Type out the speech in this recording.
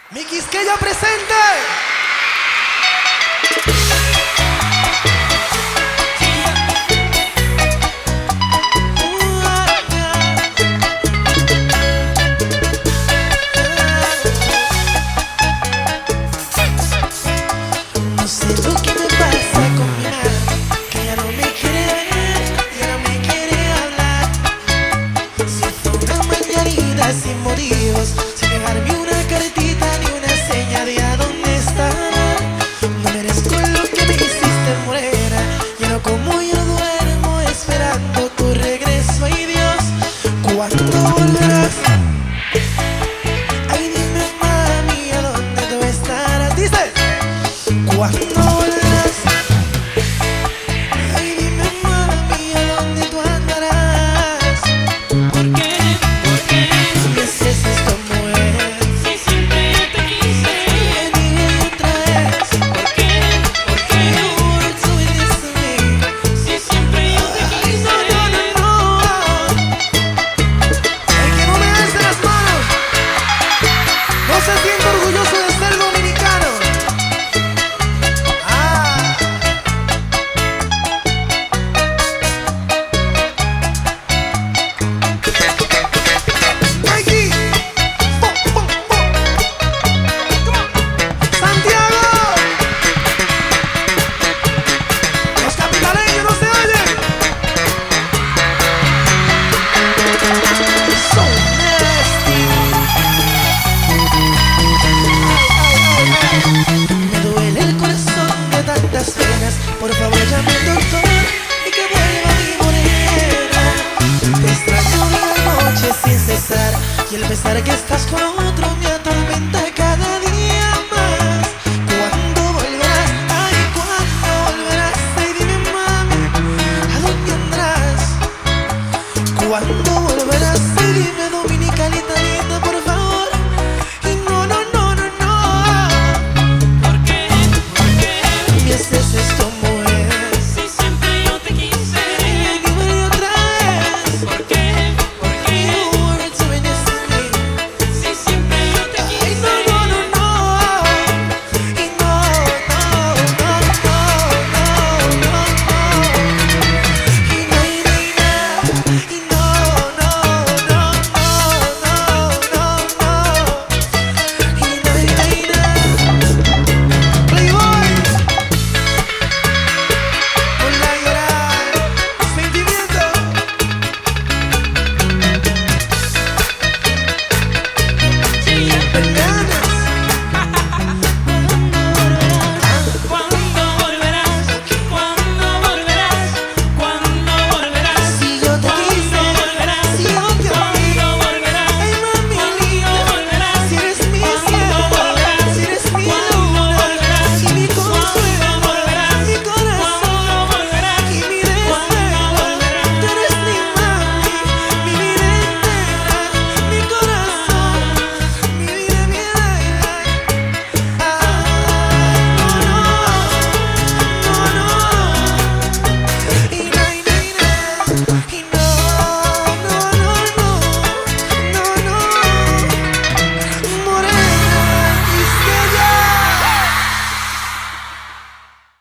Mi Quisqueya presente. No sé lo que me pasa con mi madre, que ya no me quiere ver, ya no me quiere hablar. Se fue una mañanita sin motivos, sin dejarme una cartita ni una seña de a dónde estaba. No merezco lo que me hiciste, morena, ya no como yo duermo esperando tu regreso. Ay Dios, ¿cuándo volverás? Ay dime mami, ¿a dónde tú estarás? Dice, ¿cuándo volverás?